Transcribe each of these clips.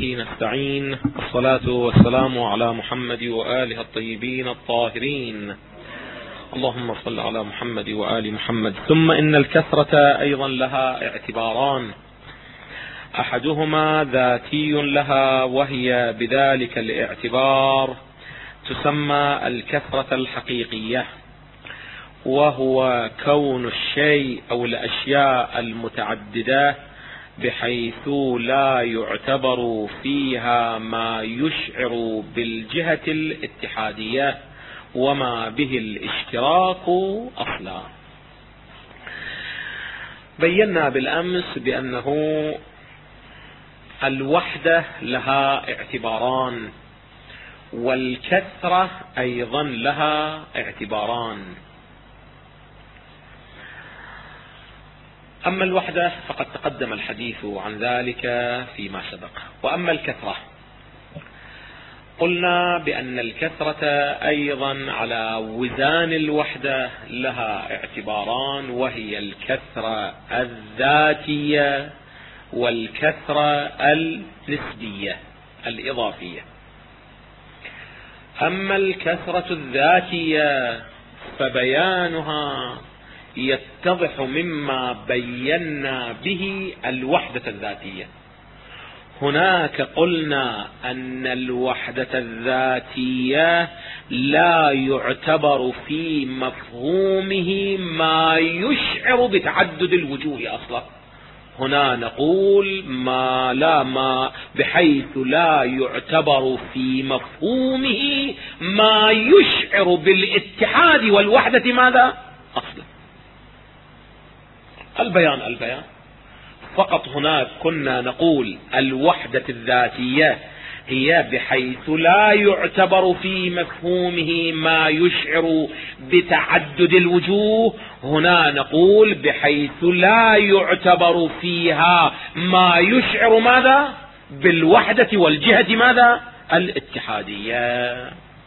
وبه نستعين، الصلاة والسلام على محمد وآله الطيبين الطاهرين. اللهم صل على محمد وآل محمد. ثم إن الكثرة أيضا لها اعتباران، أحدهما ذاتي لها، وهي بذلك الاعتبار تسمى الكثرة الحقيقية، وهو كون الشيء أو الأشياء المتعددة بحيث لا يعتبر فيها ما يشعر بالجهة الاتحادية وما به الاشتراك أصلا. بينا بالأمس بأنه الوحدة لها اعتباران، والكثرة أيضا لها اعتباران. أما الوحدة فقد تقدم الحديث عن ذلك فيما سبق. وأما الكثرة قلنا بأن الكثرة أيضا على وزان الوحدة لها اعتباران، وهي الكثرة الذاتية والكثرة النسبية الإضافية. أما الكثرة الذاتية فبيانها يتضح مما بينا به الوحدة الذاتية. هناك قلنا أن الوحدة الذاتية لا يعتبر في مفهومه ما يشعر بتعدد الوجوه أصلا. هنا نقول ما بحيث لا يعتبر في مفهومه ما يشعر بالاتحاد والوحدة ماذا أصلا. البيان فقط. هناك كنا نقول الوحدة الذاتية هي بحيث لا يعتبر في مفهومه ما يشعر بتعدد الوجوه. هنا نقول بحيث لا يعتبر فيها ما يشعر ماذا بالوحدة والجهة ماذا الاتحادية.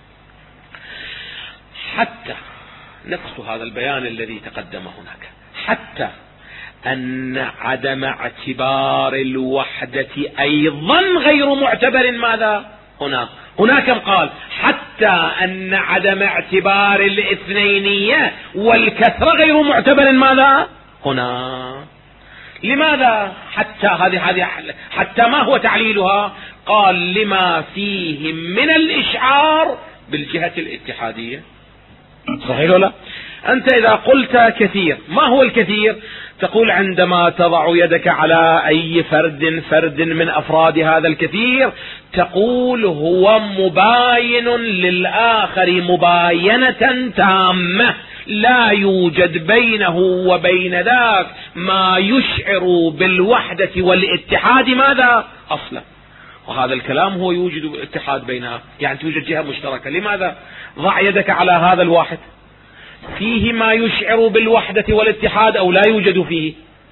حتى نفس هذا البيان الذي تقدم هناك، حتى أن عدم اعتبار الوحدة أيضا غير معتبر ماذا هنا كم قال؟ حتى أن عدم اعتبار الاثنينية والكثرة غير معتبر ماذا هنا. لماذا حتى؟ هذه حتى ما هو تعليلها؟ قال لما فيه من الإشعار بالجهة الاتحادية. صحيح ولا؟ أنت إذا قلت كثير، ما هو الكثير؟ تقول عندما تضع يدك على أي فرد من أفراد هذا الكثير تقول هو مباين للآخر مباينة تامة، لا يوجد بينه وبين ذاك ما يشعر بالوحدة والاتحاد ماذا أصلا. وهذا الكلام هو يوجد اتحاد بينها، يعني توجد جهة مشتركة. لماذا؟ ضع يدك على هذا الواحد، فيه ما يشعر بالوحدة والاتحاد أو لا يوجد فيه؟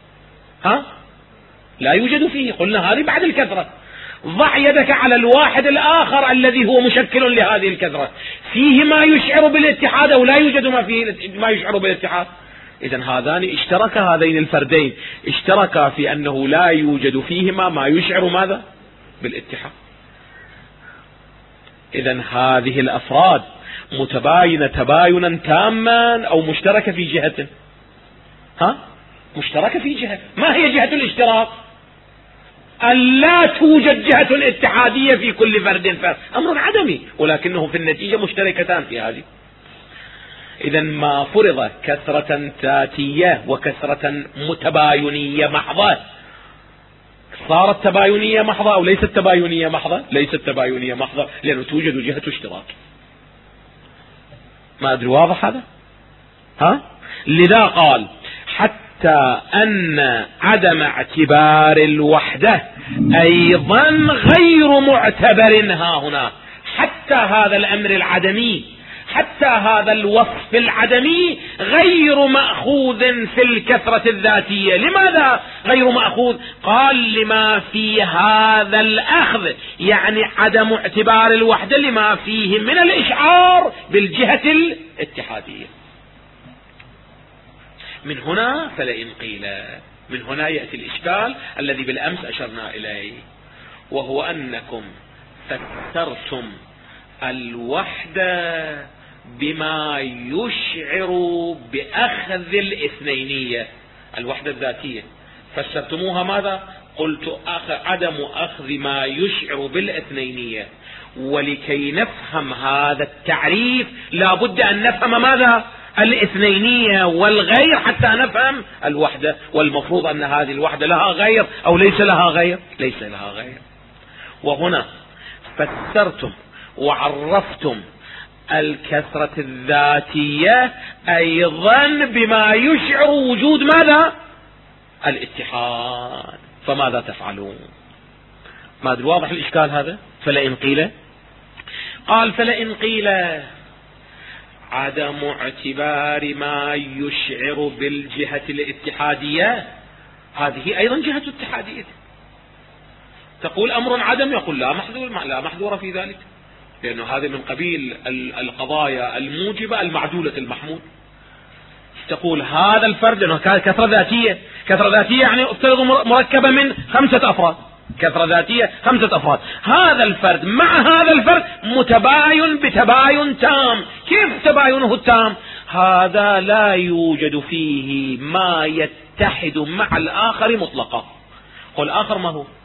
لا يوجد فيه. قلنا هذه بعد الكثرة. ضع يدك على الواحد الآخر الذي هو مشكل لهذه الكثرة، فيه ما يشعر بالاتحاد أو لا يوجد ما يشعر بالاتحاد؟ إذن هذين الفردين اشتركا في أنه لا يوجد فيهما ما يشعر ماذا بالاتحاد. إذن هذه الأفراد متباينة تباينا تاما أو مشتركة في جهة؟ مشتركة في جهة. ما هي جهة الاشتراك؟ أن لا توجد جهة اتحادية في كل فرد أمر عدمي، ولكنه في النتيجة مشتركتان في هذه. إذن ما فرض كثرة ذاتية وكثرة متباينية محضة صارت تباينية محضة أو ليست تباينية محضة؟ ليست تباينية محضة، لأنه توجد جهة اشتراك. ما أدري واضح هذا؟ لذا قال حتى أن عدم اعتبار الوحدة أيضا غير معتبر هنا. حتى هذا الأمر العدمي، حتى هذا الوصف العدمي غير مأخوذ في الكثرة الذاتية. لماذا غير مأخوذ؟ قال لما في هذا الأخذ، يعني عدم اعتبار الوحدة لما فيه من الإشعار بالجهة الاتحادية. من هنا فلئن قيل، من هنا يأتي الإشكال الذي بالأمس أشرنا إليه، وهو أنكم فسرتم الوحدة بما يشعر بأخذ الاثنينية. الوحدة الذاتية فسرتموها ماذا؟ قلت عدم أخذ ما يشعر بالاثنينية. ولكي نفهم هذا التعريف لا بد أن نفهم ماذا؟ الاثنينية والغير حتى نفهم الوحدة. والمفروض أن هذه الوحدة لها غير أو ليس لها غير؟ ليس لها غير. وهنا فسرتم وعرفتم الكثرة الذاتية أيضا بما يشعر وجود ماذا؟ الاتحاد. فماذا تفعلون؟ ما أدري واضح الإشكال هذا؟ فلئن قيل، قال فلئن قيل عدم اعتبار ما يشعر بالجهة الاتحادية، هذه أيضا جهة اتحادية. تقول أمر عدم، يقول لا محذور في ذلك، لأنه هذا من قبيل القضايا الموجبة المعدولة المحمول. تقول هذا الفرد أنه كثرة ذاتية، كثرة ذاتية يعني افترض مركبة من 5 أفراد، كثرة ذاتية 5 أفراد. هذا الفرد مع هذا الفرد متباين بتباين تام. كيف تباينه التام؟ هذا لا يوجد فيه ما يتحد مع الآخر مطلقا. والآخر ما هو؟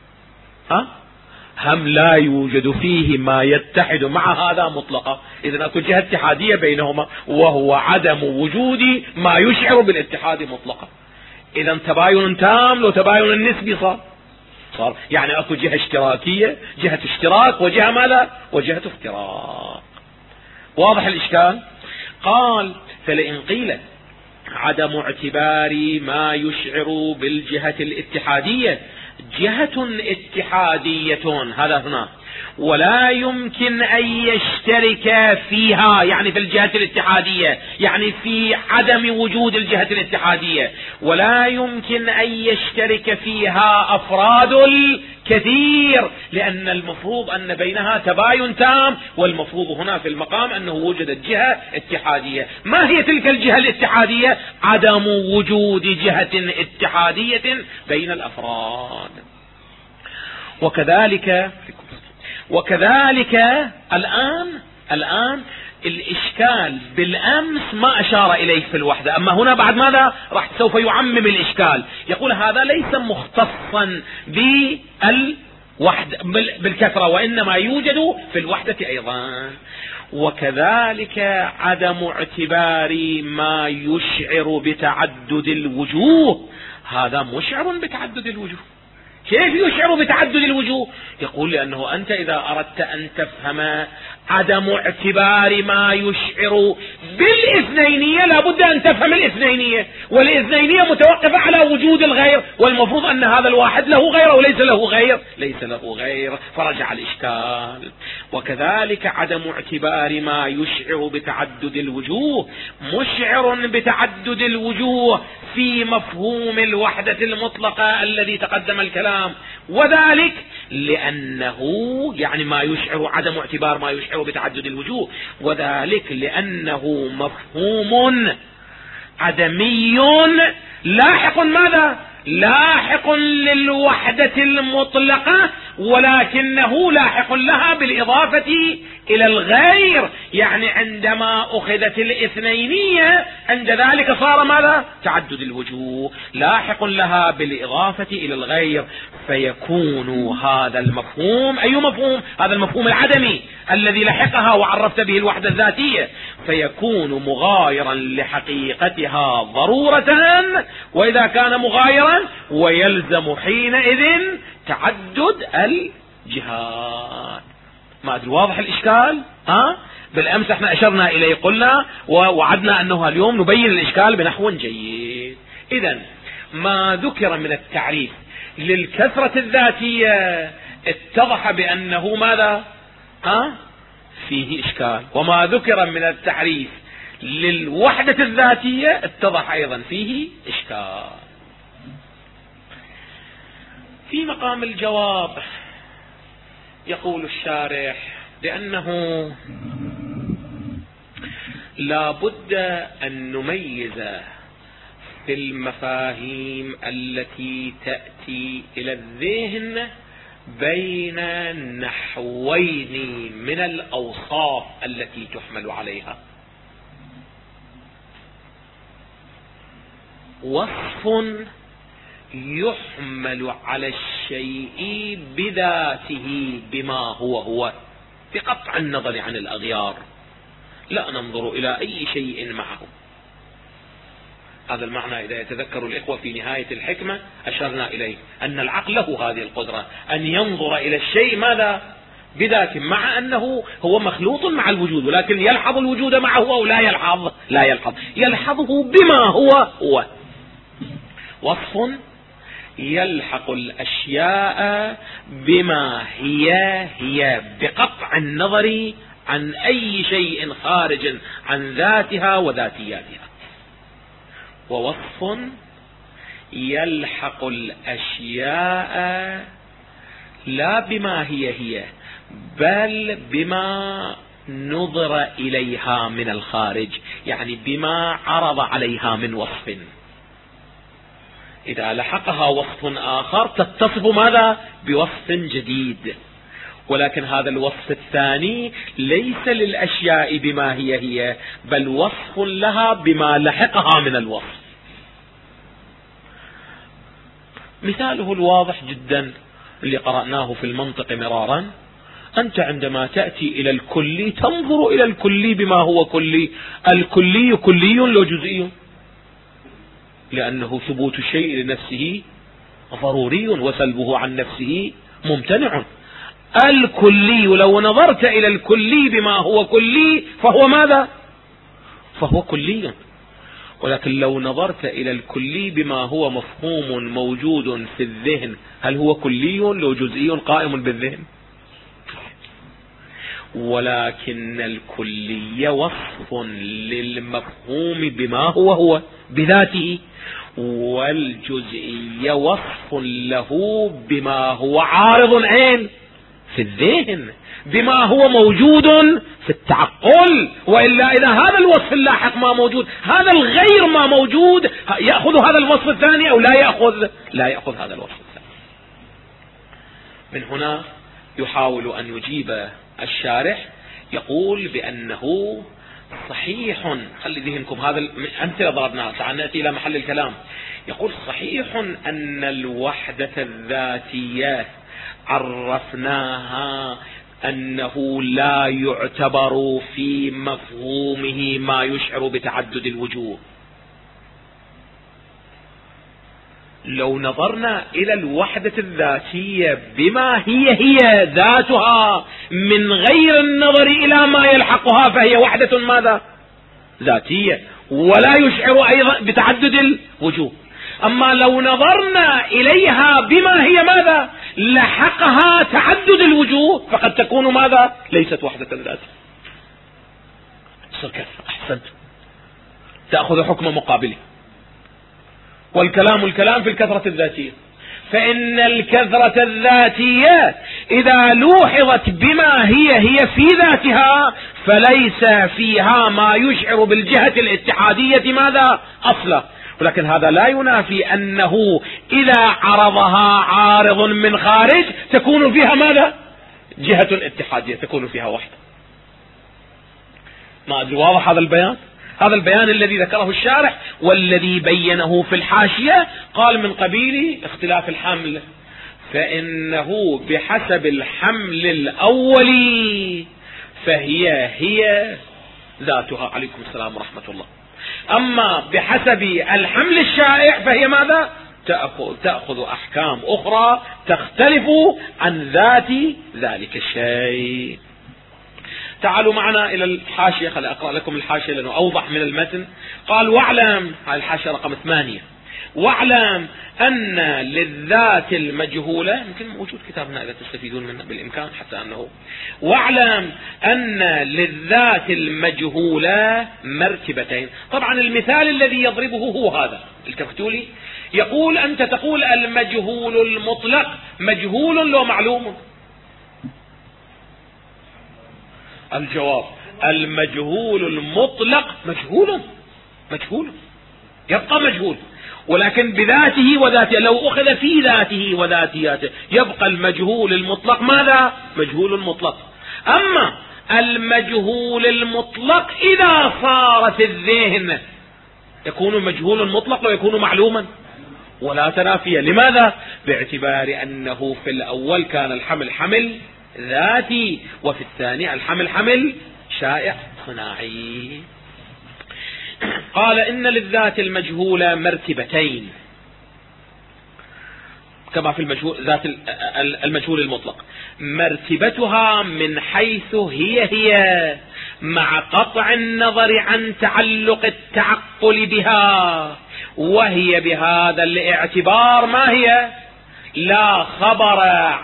هم لا يوجد فيه ما يتحد مع هذا مطلقا. إذن أكو جهة اتحادية بينهما، وهو عدم وجود ما يشعر بالاتحاد مطلقا. إذن تباين تام لو تباين النسبي صار يعني أكو جهة اشتراكية، جهة اشتراك، وجهة ماذا؟ وجهة افتراق. واضح الإشكال؟ قال فلئن قيل عدم اعتبار ما يشعر بالجهة الاتحادية جهة اتحادية، هذا هنا، ولا يمكن أن يشترك فيها، يعني في الجهة الاتحادية، يعني في عدم وجود الجهة الاتحادية، ولا يمكن أن يشترك فيها أفراد الكثير، لأن المفروض أن بينها تباين تام، والمفروض هنا في المقام أنه وجدت جهة اتحادية. ما هي تلك الجهة الاتحادية؟ عدم وجود جهة اتحادية بين الأفراد. وكذلك الآن الإشكال بالأمس ما أشار إليه في الوحدة، أما هنا بعد ماذا؟ راح سوف يعمم الإشكال، يقول هذا ليس مختصا بالكثرة، وإنما يوجد في الوحدة أيضا. وكذلك عدم اعتبار ما يشعر بتعدد الوجوه، هذا مشعر بتعدد الوجوه. كيف يشعر بتعدد الوجوه؟ يقول لأنه أنت إذا أردت أن تفهم عدم اعتبار ما يشعر بالاثنينية لابد أن تفهم الاثنينية، والاثنينية متوقفة على وجود الغير، والمفروض أن هذا الواحد له غير أو ليس له غير؟ ليس له غير، فرجع الإشكال. وكذلك عدم اعتبار ما يشعر بتعدد الوجوه مشعر بتعدد الوجوه في مفهوم الوحدة المطلقة الذي تقدم الكلام، وذلك لأنه يعني ما يشعر عدم اعتبار ما يشعر بتعدد الوجوه، وذلك لأنه مفهوم عدمي لاحق ماذا؟ لاحق للوحدة المطلقة، ولكنه لاحق لها بالإضافة إلى الغير. يعني عندما أخذت الاثنينية عند ذلك صار ماذا؟ تعدد الوجوه لاحق لها بالإضافة إلى الغير، فيكون هذا المفهوم، أي مفهوم؟ هذا المفهوم العدمي الذي لحقها وعرفت به الوحدة الذاتية، فيكون مغايرا لحقيقتها ضرورة، وإذا كان مغايرا ويلزم حينئذ تعدد الجهات. ما أدري واضح الإشكال؟ بالأمس احنا أشرنا إليه، قلنا ووعدنا أنه اليوم نبين الإشكال بنحو جيد. إذن ما ذكر من التعريف للكثرة الذاتية اتضح بأنه ماذا؟ فيه إشكال، وما ذكر من التعريف للوحدة الذاتية اتضح أيضا فيه إشكال. في مقام الجواب يقول الشارح لأنه لا بد أن نميز في المفاهيم التي تأتي إلى الذهن بين نحوين من الأوصاف التي تحمل عليها. وصف يحمل على الشيء بذاته بما هو بقطع النظر عن الأغيار، لا ننظر إلى أي شيء معه. هذا المعنى إذا يتذكر الإخوة في نهاية الحكمة أشرنا إليه أن العقل له هذه القدرة أن ينظر إلى الشيء ماذا؟ بذاته، مع أنه هو مخلوط مع الوجود، ولكن يلحظ الوجود معه أو لا يلحظ؟ لا يلحظ، يلحظه بما هو. وصف يلحق الأشياء بما هي بقطع النظر عن أي شيء خارج عن ذاتها وذاتياتها. ووصف يلحق الأشياء لا بما هي بل بما نظر إليها من الخارج، يعني بما عرض عليها من وصف. إذا لحقها وصف آخر تتصف ماذا؟ بوصف جديد، ولكن هذا الوصف الثاني ليس للأشياء بما هي بل وصف لها بما لحقها من الوصف. مثاله الواضح جدا اللي قرأناه في المنطق مرارا، أنت عندما تأتي إلى الكلي تنظر إلى الكلي بما هو كلي. الكلي كلي لو جزئي، لأنه ثبوت الشيء لنفسه ضروري وسلبه عن نفسه ممتنع. الكلي لو نظرت إلى الكلي بما هو كلي فهو ماذا؟ فهو كلي. ولكن لو نظرت إلى الكلي بما هو مفهوم موجود في الذهن، هل هو كلي لو جزئي قائم بالذهن؟ ولكن الكلي وصف للمفهوم بما هو بذاته، والجزئي وصف له بما هو عارض عين في الذهن، بما هو موجود في التعقل. وإلا إذا هذا الوصف اللاحق ما موجود، هذا الغير ما موجود، يأخذ هذا الوصف الثاني أو لا يأخذ هذا الوصف الثاني. من هنا يحاول أن يجيب الشارح، يقول بأنه صحيح، خلي ذهنكم هذا أمثلة ضربناها، تعال نأتي إلى محل الكلام. يقول صحيح أن الوحدة الذاتية عرفناها أنه لا يعتبر في مفهومه ما يشعر بتعدد الوجوه. لو نظرنا إلى الوحدة الذاتية بما هي ذاتها من غير النظر إلى ما يلحقها فهي وحدة ماذا؟ ذاتية، ولا يشعر أيضا بتعدد الوجوه. أما لو نظرنا إليها بما هي ماذا؟ لحقها تعدد الوجوه، فقد تكون ماذا؟ ليست وحدة ذاتية. أحسنت، تأخذ حكم مقابله. والكلام في الكثرة الذاتية، فإن الكثرة الذاتية إذا لوحظت بما هي في ذاتها فليس فيها ما يشعر بالجهة الاتحادية ماذا؟ أصلا. ولكن هذا لا ينافي أنه إذا عرضها عارض من خارج تكون فيها ماذا؟ جهة اتحادية، تكون فيها وحدة. ما أدري واضح هذا البيان؟ هذا البيان الذي ذكره الشارح والذي بينه في الحاشية، قال من قبيل اختلاف الحمل، فإنه بحسب الحمل الأولي فهي ذاتها. عليكم السلام ورحمة الله. أما بحسب الحمل الشائع فهي ماذا؟ تأخذ أحكام أخرى تختلف عن ذات ذلك الشيء. تعالوا معنا إلى الحاشية، خلي أقرأ لكم الحاشية لأنه أوضح من المتن. قال واعلم، هذه الحاشية رقم 8، واعلم أن للذات المجهولة، يمكن موجود كتابنا إذا تستفيدون منه بالإمكان حتى أنه، واعلم أن للذات المجهولة مرتبتين. طبعا المثال الذي يضربه هو هذا الكفتولي، يقول أنت تقول المجهول المطلق مجهول لو معلوم. الجواب المجهول المطلق مجهول. يبقى مجهول، ولكن بذاته وذاته لو أخذ في ذاته وذاتياته يبقى المجهول المطلق ماذا؟ مجهول مطلق. أما المجهول المطلق إذا صار في الذهن يكون مجهول مطلق ويكون معلوما ولا تنافي. لماذا؟ باعتبار أنه في الأول كان الحمل حمل ذاتي، وفي الثاني الحمل حمل شائع صناعي. قال إن للذات المجهولة مرتبتين كما في ذات المجهول المطلق. مرتبتها من حيث هي مع قطع النظر عن تعلق التعقل بها، وهي بهذا الاعتبار ما هي؟ لا خبر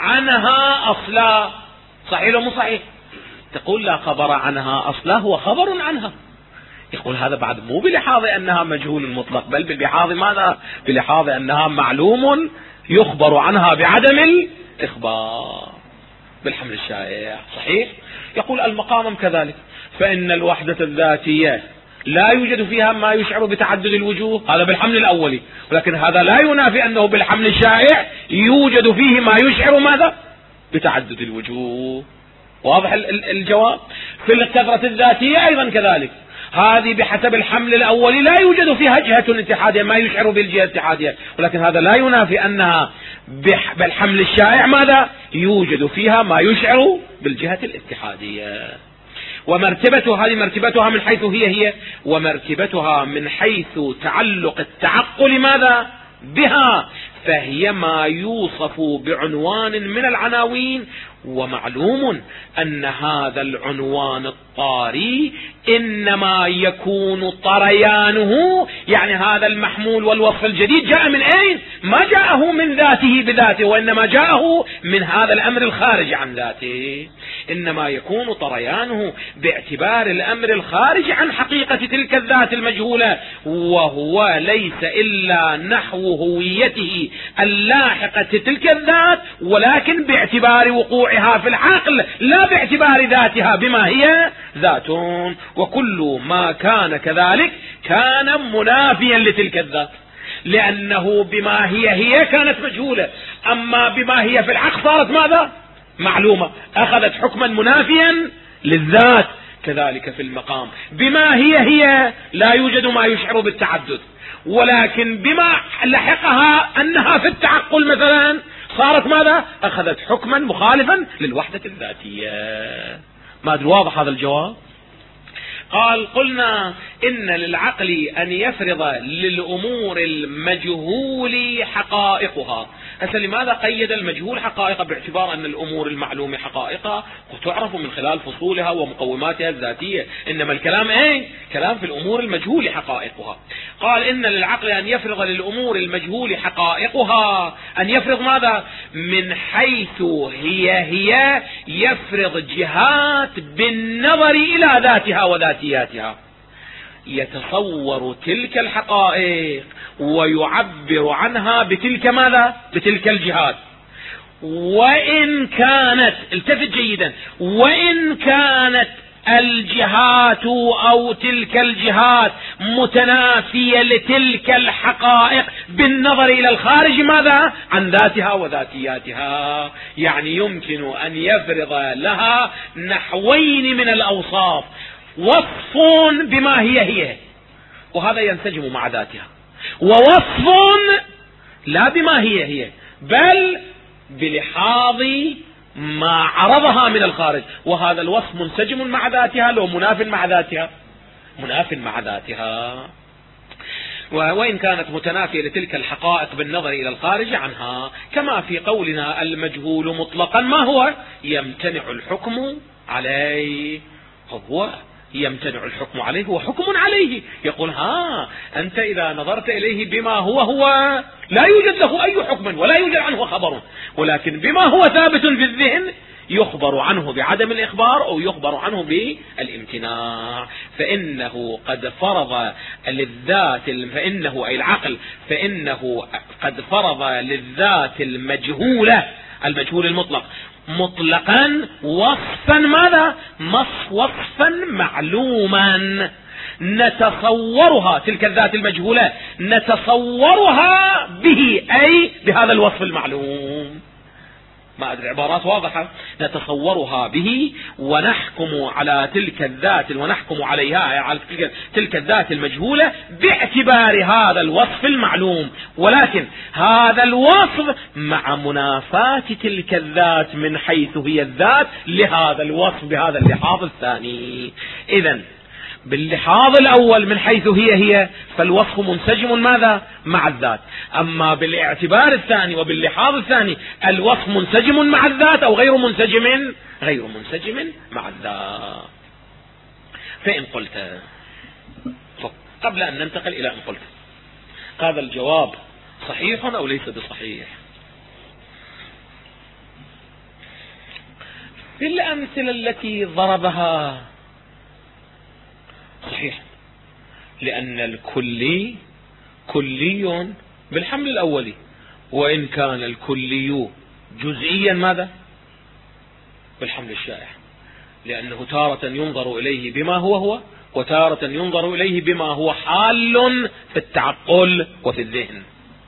عنها أصلا. صحيح ولا مو صحيح؟ تقول لا خبر عنها أصلا، هو خبر عنها. يقول هذا بعد مو بلحاظ أنها مجهول مطلق، بل بلحاظ ماذا؟ بلحاظ أنها معلوم يخبر عنها بعدم الإخبار بالحمل الشائع. صحيح؟ يقول المقام كذلك، فإن الوحدة الذاتية لا يوجد فيها ما يشعر بتعدد الوجوه، هذا بالحمل الأولي، ولكن هذا لا ينافي أنه بالحمل الشائع يوجد فيه ما يشعر ماذا؟ بتعدد الوجوه. واضح الجواب؟ في الكثرة الذاتية أيضا كذلك، هذه بحسب الحمل الأولي لا يوجد فيها جهة اتحادية ما يشعر بالجهة الاتحادية، ولكن هذا لا ينافي أنها بالحمل الشائع ماذا؟ يوجد فيها ما يشعر بالجهة الاتحادية. ومرتبتها هذه مرتبتها من حيث هي ومرتبتها من حيث تعلق التعقل ماذا؟ بها، فهي ما يوصف بعنوان من العناوين. ومعلوم أن هذا العنوان الطاري إنما يكون طريانه، يعني هذا المحمول والوصف الجديد جاء من أين؟ ما جاءه من ذاته بذاته، وإنما جاءه من هذا الأمر الخارج عن ذاته. إنما يكون طريانه باعتبار الأمر الخارج عن حقيقة تلك الذات المجهولة، وهو ليس إلا نحو هويته اللاحقة تلك الذات، ولكن باعتبار وقوعها في العقل لا باعتبار ذاتها بما هي ذات. وكل ما كان كذلك كان منافيا لتلك الذات، لأنه بما هي كانت مجهولة، أما بما هي في العقل صارت ماذا؟ معلومة، أخذت حكما منافيا للذات. كذلك في المقام بما هي لا يوجد ما يشعر بالتعدد، ولكن بما لحقها أنها في التعقل مثلا صارت ماذا؟ أخذت حكما مخالفا للوحدة الذاتية. ما أدري واضح هذا الجواب؟ قال قلنا إن للعقل أن يفرض للأمور المجهول حقائقها. هسه لماذا قيد المجهول حقائق؟ باعتبار أن الأمور المعلومة حقائقها وتعرف من خلال فصولها ومقوماتها الذاتية، إنما الكلام كلام في الأمور المجهول حقائقها. قال إن للعقل أن يفرض للأمور المجهول حقائقها، أن يفرض ماذا؟ من حيث هي يفرض جهات بالنظر إلى ذاتها وذاتياتها، يتصور تلك الحقائق ويعبر عنها بتلك ماذا؟ بتلك الجهات. وإن كانت، التفت جيدا، وإن كانت الجهات أو تلك الجهات متنافية لتلك الحقائق بالنظر إلى الخارج ماذا؟ عن ذاتها وذاتياتها. يعني يمكن أن يفرض لها نحوين من الأوصاف، وصف بما هي وهذا ينسجم مع ذاتها، ووصف لا بما هي بل بلحاظ ما عرضها من الخارج، وهذا الوصف منسجم مع ذاتها لو مناف مع ذاتها؟ مناف مع ذاتها. وإن كانت متنافية لتلك الحقائق بالنظر إلى الخارج عنها، كما في قولنا المجهول مطلقا ما هو؟ يمتنع الحكم عليه. هو يمتنع الحكم عليه، هو حكم عليه. يقول أنت إذا نظرت إليه بما هو لا يوجد له أي حكم ولا يوجد عنه خبر، ولكن بما هو ثابت في الذهن يخبر عنه بعدم الإخبار أو يخبر عنه بالامتناع. فإنه قد فرض للذات، فإنه أي العقل، فإنه قد فرض للذات المجهولة، المجهول المطلق، مطلقا وصفا ماذا؟ وصفا معلوما نتصورها، تلك الذات المجهولة نتصورها به، أي بهذا الوصف المعلوم. ما أدري عبارات واضحة. نتصورها به ونحكم على تلك الذات، ونحكم عليها على تلك الذات المجهولة باعتبار هذا الوصف المعلوم، ولكن هذا الوصف مع منافاة تلك الذات من حيث هي الذات لهذا الوصف بهذا اللحاظ الثاني. إذن باللحاظ الأول من حيث هي فالوصف منسجم ماذا؟ مع الذات. أما بالاعتبار الثاني وباللحاظ الثاني الوصف منسجم مع الذات أو غير منسجم؟ غير منسجم مع الذات. فإن قلت، قبل أن ننتقل إلى أن قلت هذا الجواب صحيح أو ليس بصحيح، في الأمثلة التي ضربها صحيح، لأن الكلي كلي بالحمل الأولي، وإن كان الكلي جزئيا ماذا؟ بالحمل الشائع، لأنه تارة ينظر إليه بما هو وتارة ينظر إليه بما هو حال في التعقل وفي الذهن.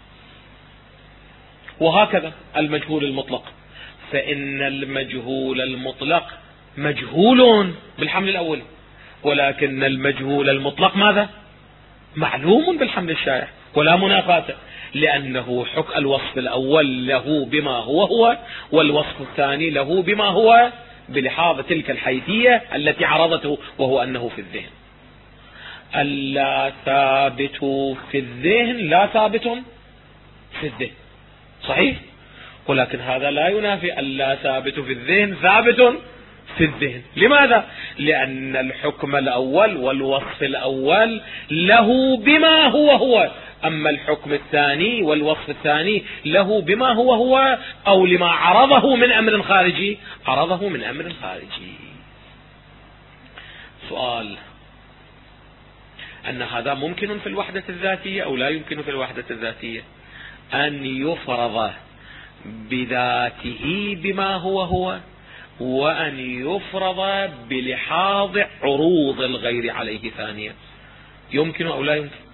وهكذا المجهول المطلق، فإن المجهول المطلق مجهول بالحمل الأولي، ولكن المجهول المطلق ماذا؟ معلوم بالحمل الشائع، ولا منافاة، لأنه الوصف الأول له بما هو والوصف الثاني له بما هو بلحاظ تلك الحيثية التي عرضته، وهو أنه في الذهن. اللا ثابت في الذهن لا ثابت في الذهن، صحيح، ولكن هذا لا ينافي اللا ثابت في الذهن ثابت في الذهن. لماذا؟ لأن الحكم الأول والوصف الأول له بما هو، أما الحكم الثاني والوصف الثاني له بما هو أو لما عرضه من أمر خارجي، عرضه من أمر خارجي. سؤال: أن هذا ممكن في الوحدة الذاتية أو لا يمكن في الوحدة الذاتية؟ أن يفرض بذاته بما هو وأن يفرض بلحاظ عروض الغير عليه ثانيا، يمكن أو لا يمكن؟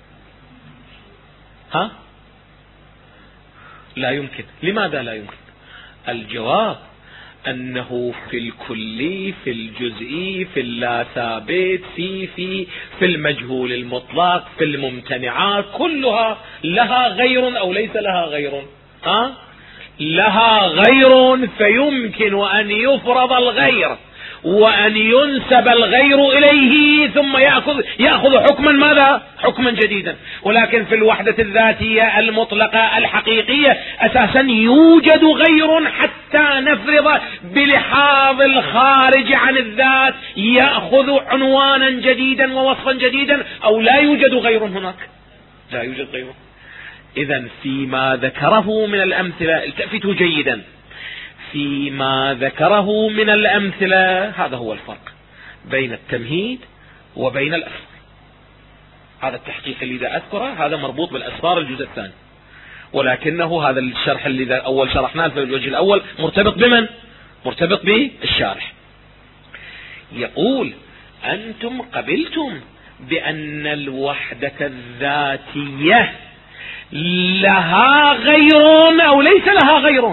لا يمكن. لماذا لا يمكن؟ الجواب أنه في الكلي، في الجزئي، في اللا ثابت، في المجهول المطلق، في الممتنعات، كلها لها غير أو ليس لها غير؟ لها غير، فيمكن أن يفرض الغير وأن ينسب الغير إليه ثم يأخذ حكما ماذا؟ حكما جديدا. ولكن في الوحدة الذاتية المطلقة الحقيقية أساسا يوجد غير حتى نفرض بلحاظ الخارج عن الذات يأخذ عنوانا جديدا ووصفا جديدا، أو لا يوجد غير هناك؟ لا يوجد غير. إذن فيما ذكره من الأمثلة، التفتوا جيدا، فيما ذكره من الأمثلة هذا هو الفرق بين التمهيد وبين الأسفار. هذا التحقيق اللي إذا أذكره هذا مربوط بالأسفار الجزء الثاني، ولكنه هذا الشرح اللي إذا أول شرحناه في الوجه الأول مرتبط بمن؟ مرتبط بالشارح. يقول: أنتم قبلتم بأن الوحدة الذاتية لها غير أو ليس لها غير؟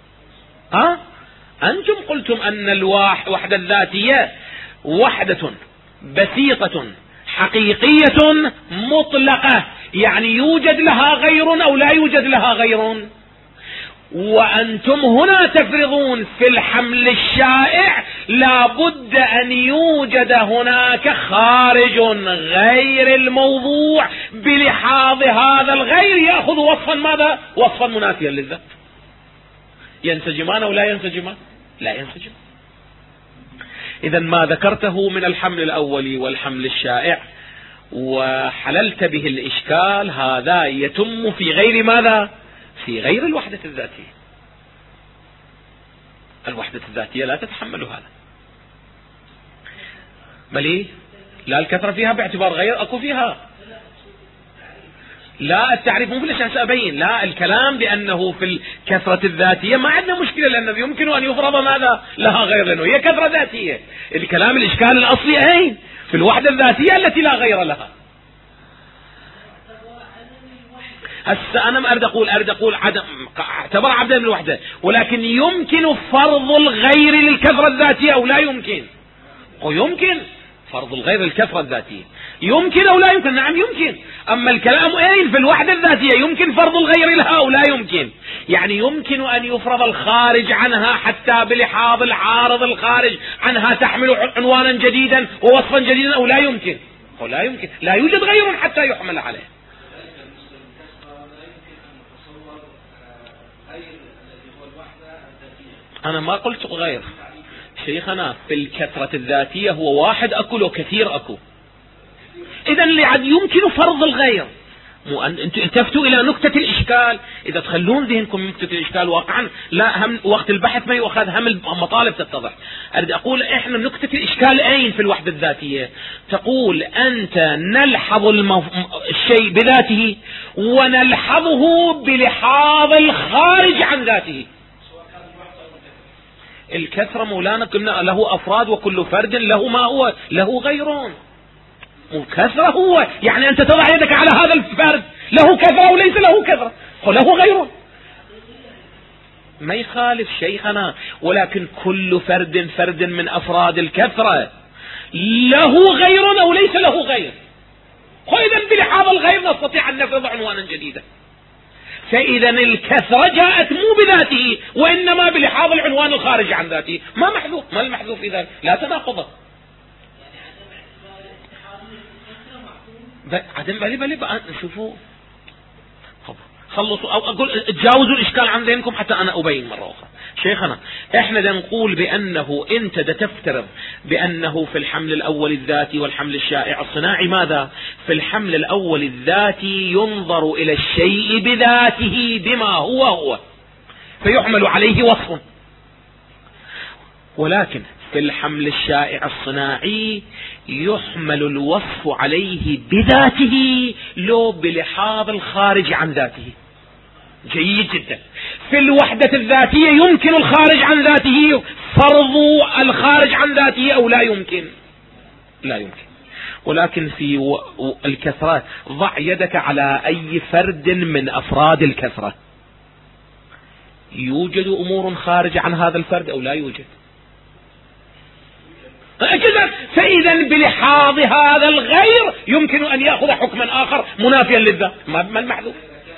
أنتم قلتم أن الوحدة الذاتية وحدة بسيطة حقيقية مطلقة، يعني يوجد لها غير أو لا يوجد لها غير. وأنتم هنا تفرضون في الحمل الشائع لابد أن يوجد هناك خارج غير الموضوع بلحاظ هذا الغير يأخذ وصفا ماذا؟ وصفا منافيا للذات. ينسجمان أو لا ينسجمان؟ لا ينسجم. إذا ما ذكرته من الحمل الأولي والحمل الشائع وحللت به الإشكال هذا يتم في غير ماذا؟ في غير الوحدة الذاتية. الوحدة الذاتية لا تتحمل هذا، بل لا الكثرة فيها باعتبار غير أكو فيها. لا التعريف مو بالأشياء سأبين، لا الكلام بأنه في الكثرة الذاتية ما عندنا مشكلة، لأنه يمكن أن يفرض ماذا؟ لها غير، لأنه هي كثرة ذاتية. الكلام الإشكال الأصلي أين؟ في الوحدة الذاتية التي لا غير لها. هسه أنا ما أريد أقول عدم اعتبر عدم الوحدة، ولكن يمكن فرض الغير للكثرة الذاتية أو لا يمكن؟ ويمكن فرض الغير للكثرة الذاتية، يمكن أو لا يمكن؟ نعم يمكن. أما الكلام أين؟ في الوحدة الذاتية يمكن فرض الغير لها أو لا يمكن؟ يعني يمكن أن يفرض الخارج عنها حتى بلحاظ العارض الخارج عنها تحمل عنوانا جديدا ووصفا جديدا أو لا يمكن؟ أو لا يمكن، لا يوجد غير حتى يحمل عليه. أنا ما قلت غير شيخنا، في الكثرة الذاتية هو واحد أكو لو كثير أكو. إذن يمكن فرض الغير. أنتم التفتوا إلى نقطة الإشكال. إذا تخلون ذهنكم نقطة الإشكال واقعا لا هم وقت البحث ما يؤخذ، هم المطالب تتضح. أريد أقول إحنا نقطة الإشكال أين في الوحدة الذاتية؟ تقول أنت نلحظ الشيء بذاته ونلحظه بلحاظ الخارج عن ذاته. الكثرة مولانا قلنا له أفراد وكل فرد له ما هو له غيرون. وكثرة هو يعني أنت تضع يدك على هذا الفرد له كثرة وليس له كثرة وله غيرون، ما يخالف شيخنا، ولكن كل فرد من أفراد الكثرة له غير أو ليس له غير. وإذا بلحاظ الغير نستطيع أن نفرض عنوانا جديدا. فإذا الكثرة جاءت مو بذاته وإنما بلحاظ العنوان الخارج عن ذاته. ما محذوف؟ ما المحذوف إذا؟ لا تناقض. عدم بلي شوفوا خلصوا أو أقول تجاوزوا الإشكال عن ذهنكم حتى أنا أبين مرة أخرى. شيخنا إحنا نقول بأنه أنت تفترض بأنه في الحمل الأول الذاتي والحمل الشائع الصناعي ماذا؟ في الحمل الأول الذاتي ينظر إلى الشيء بذاته بما هو فيحمل عليه وصف، ولكن في الحمل الشائع الصناعي يحمل الوصف عليه بذاته لو بلحاظ الخارج عن ذاته. جيد جدا. في الوحدة الذاتية يمكن الخارج عن ذاته فرض الخارج عن ذاته أو لا يمكن؟ لا يمكن. ولكن في الكثرة ضع يدك على أي فرد من أفراد الكثرة، يوجد أمور خارج عن هذا الفرد أو لا يوجد؟ فإذا بلحاظ هذا الغير يمكن أن يأخذ حكما آخر منافيا للذات. ما المحذوف؟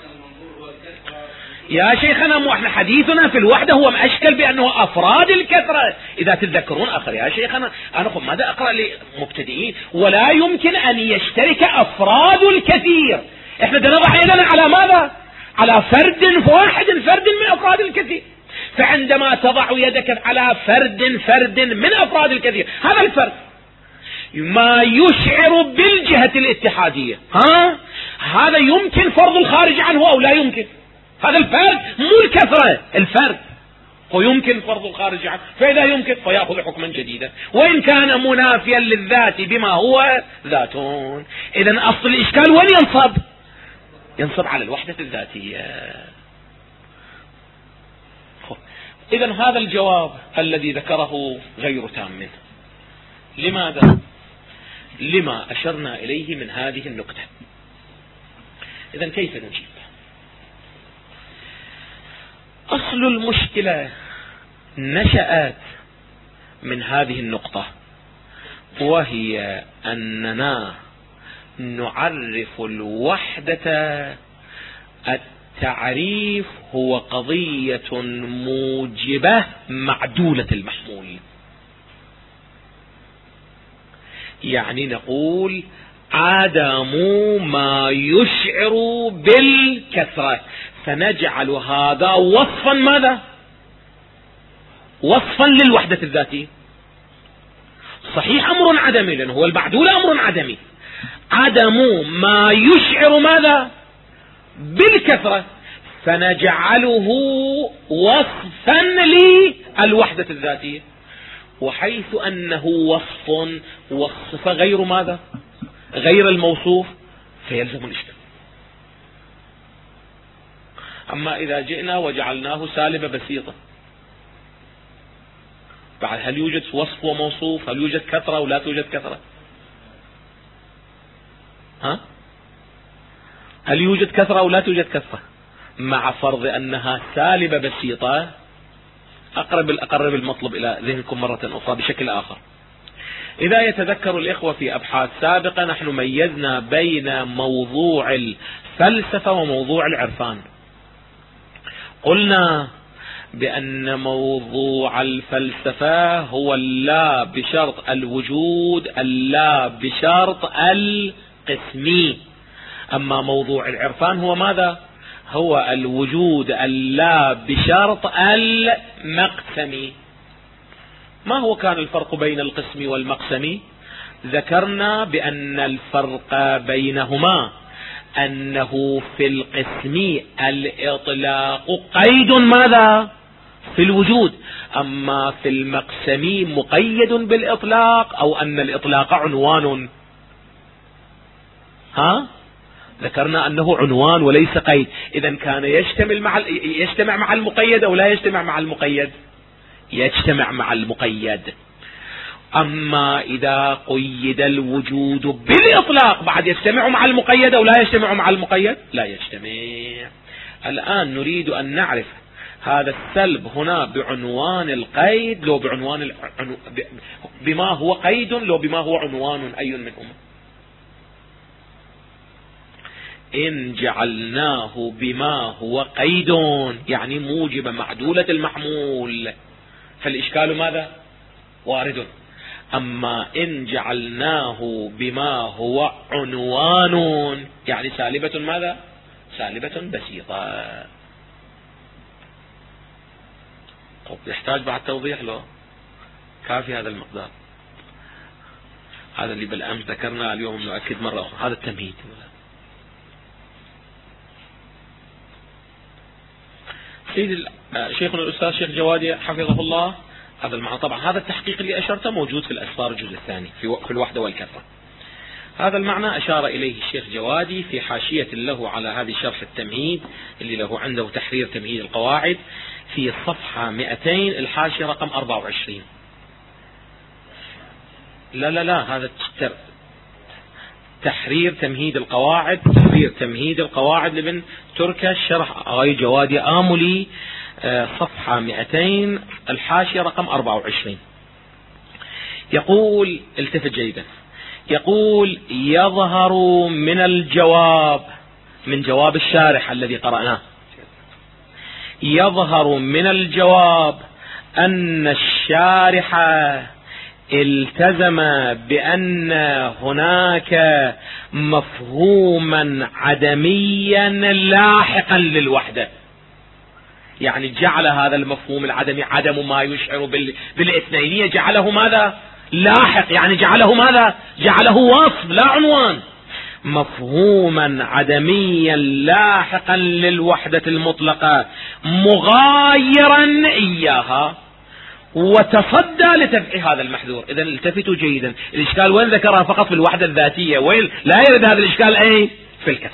يا شيخنا احنا حديثنا في الوحدة هو مأشكل بأنه أفراد الكثرة. إذا تتذكرون آخر يا شيخنا أنا ماذا أقرأ لمبتدئين؟ ولا يمكن أن يشترك أفراد الكثير. احنا نضع يدنا على ماذا؟ على فرد من أفراد الكثير. فعندما تضع يدك على فرد من أفراد الكثير، هذا الفرد ما يشعر بالجهة الاتحادية، هذا يمكن فرض الخارج عنه أو لا يمكن؟ هذا الفرد مو الكثرة، الفرد ويمكن فرض الخارج عنه. فإذا يمكن فيأخذ حكما جديدا وإن كان منافيا للذات بما هو ذاتون. إذن أصل الإشكال وين ينصب على الوحدة الذاتية. إذن هذا الجواب الذي ذكره غير تام. لماذا؟ لما أشرنا إليه من هذه النقطة. إذن كيف نجيب؟ أصل المشكلة نشأت من هذه النقطة، وهي أننا نعرف الوحدة. التعريف هو قضية موجبة معدولة المحمول، يعني نقول عدم ما يشعر بالكثرة، فنجعل هذا وصفا ماذا؟ وصفا للوحدة الذاتية. صحيح أمر عدمي لأنه هو المعدول أمر عدمي. عدم ما يشعر ماذا؟ بالكثرة، فنجعله وصفا للوحدة الذاتية. وحيث أنه وصف غير ماذا؟ غير الموصوف، فيلزم الاشتراك. أما إذا جئنا وجعلناه سالبة بسيطة، بعد هل يوجد وصف وموصوف؟ هل يوجد كثرة ولا توجد كثرة؟ هل يوجد كثرة أو لا توجد كثرة؟ مع فرض أنها سالبة بسيطة. أقرب المطلب إلى ذهنكم مرة أخرى بشكل آخر. إذا يتذكر الإخوة في أبحاث سابقة نحن ميزنا بين موضوع الفلسفة وموضوع العرفان. قلنا بأن موضوع الفلسفة هو اللا بشرط الوجود، اللا بشرط القسمي. أما موضوع العرفان هو ماذا؟ هو الوجود اللا بشرط المقسمي. ما هو كان الفرق بين القسم والمقسم؟ ذكرنا بأن الفرق بينهما أنه في القسم الإطلاق قيد ماذا؟ في الوجود. أما في المقسم مقيد بالإطلاق، أو أن الإطلاق عنوان. ذكرنا أنه عنوان وليس قيد. إذن كان يجتمع مع المقيد أو لا يجتمع مع المقيد؟ يجتمع مع المقيد. أما إذا قيد الوجود بالإطلاق بعد يجتمع مع المقيد أو لا يجتمع مع المقيد؟ لا يجتمع. الآن نريد أن نعرف هذا السلب هنا بعنوان القيد لو بعنوان بما هو قيد لو بما هو عنوان، أي منهما؟ إن جعلناه بما هو قيد يعني موجب معدولة المحمول فالإشكال ماذا؟ وارد. أما إن جعلناه بما هو عنوان يعني سالبة ماذا؟ سالبة بسيطة. يحتاج بعد توضيح له؟ كافي هذا المقدار. هذا اللي بالأمس ذكرنا، اليوم نؤكد مرة أخرى. هذا التمهيد. سيد شيخنا الأستاذ شيخ جوادي حفظه الله، هذا المعنى. طبعا هذا التحقيق اللي أشرته موجود في الأسفار الجزء الثاني في الوحدة والكثرة. هذا المعنى أشار إليه الشيخ جوادي في حاشية له على هذه شرح التمهيد اللي له عنده تحرير تمهيد القواعد في الصفحة 200 الحاشية رقم 24. لا هذا تحرير تمهيد القواعد، تحرير تمهيد القواعد لابن تركش شرح آي جوادي آملي، صفحة 200 الحاشية رقم 24. يقول، التفت جيدا، يقول: يظهر من الجواب، من جواب الشارح الذي قرأناه، يظهر من الجواب أن الشارح التزم بأن هناك مفهوما عدميا لاحقا للوحدة. يعني جعل هذا المفهوم العدمي، عدم ما يشعر بالاثنينية، جعله ماذا؟ لاحق. يعني جعله ماذا؟ جعله وصف لا عنوان. مفهوما عدميا لاحقا للوحدة المطلقة مغايرا إياها، وتصدى لتدفع هذا المحذور. إذا التفتوا جيدا، الإشكال وين ذكرها؟ فقط في الوحدة الذاتية، وين لا يرد هذا الإشكال أي في الكسر.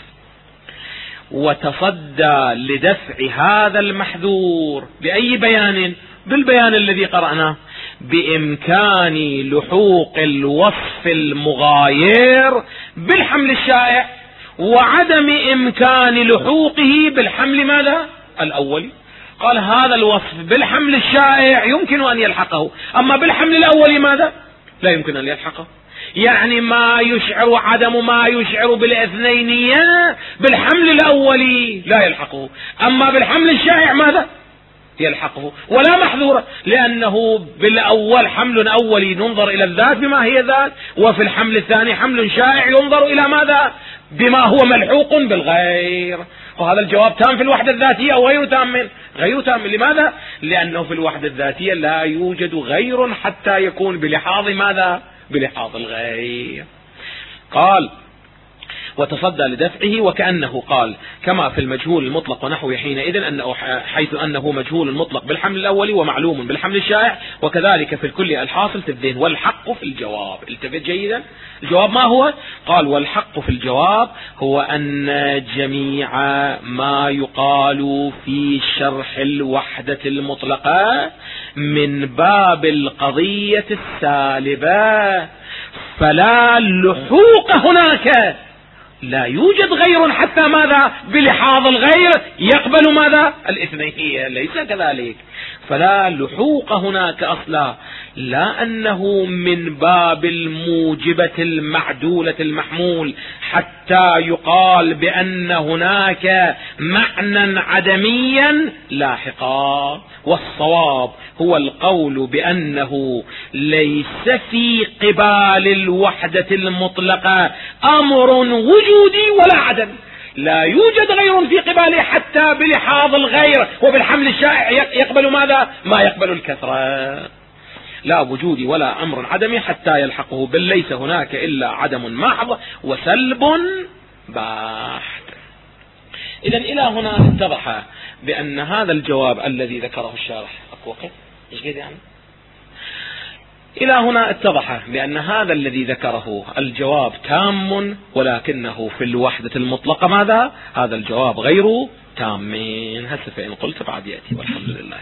وتصدى لدفع هذا المحذور بأي بيان؟ بالبيان الذي قرأناه، بإمكان لحوق الوصف المغاير بالحمل الشائع، وعدم إمكان لحوقه بالحمل ماذا؟ الأولي. قال هذا الوصف بالحمل الشائع يمكن أن يلحقه، أما بالحمل الأولي ماذا؟ لا يمكن أن يلحقه. يعني ما يشعر، عدم ما يشعر بالاثنينية بالحمل الأولي لا يلحقه، أما بالحمل الشائع ماذا؟ يلحقه. ولا محذورة، لأنه بالأول حمل أولي ننظر إلى الذات بما هي ذات، وفي الحمل الثاني حمل شائع ينظر إلى ماذا؟ بما هو ملحوق بالغير. وهذا الجواب تام في الوحدة الذاتية أو غير تام؟ غير تام. لماذا؟ لأنه في الوحدة الذاتية لا يوجد غير حتى يكون بلحاظ ماذا؟ بلحاظ الغير. قال: وتصدى لدفعه، وكأنه قال كما في المجهول المطلق ونحوه حينئذ، أنه حيث أنه مجهول مطلق بالحمل الأولي ومعلوم بالحمل الشائع، وكذلك في الكل الحاصل في الذهن. والحق في الجواب، التفت جيدا، الجواب ما هو؟ قال: والحق في الجواب هو أن جميع ما يقال في شرح الوحدة المطلقة من باب القضية السالبة، فلا لحوق هناك لا يوجد غير حتى ماذا؟ بلحاظ الغير يقبل ماذا؟ الاثنين، ليس كذلك. فلا لحوق هناك أصلا، لا أنه من باب الموجبة المعدولة المحمول حتى يقال بأن هناك معنى عدميا لاحقا. والصواب هو القول بأنه ليس في قبال الوحدة المطلقة أمر وجودي ولا عدم، لا يوجد غير في قباله حتى بلحاظ الغير وبالحمل الشائع يقبل ماذا؟ ما يقبل الكثرة. لا وجودي ولا أمر عدمي حتى يلحقه، بل ليس هناك إلا عدم محض وسلب بحت. إذن إلى هنا اتضح بأن هذا الجواب الذي ذكره الشارح إلى هنا اتضح بأن هذا الذي ذكره الجواب تام، ولكنه في الوحدة المطلقة ماذا؟ هذا الجواب غير تام. هسه فإن قلت بعد يأتي، والحمد لله.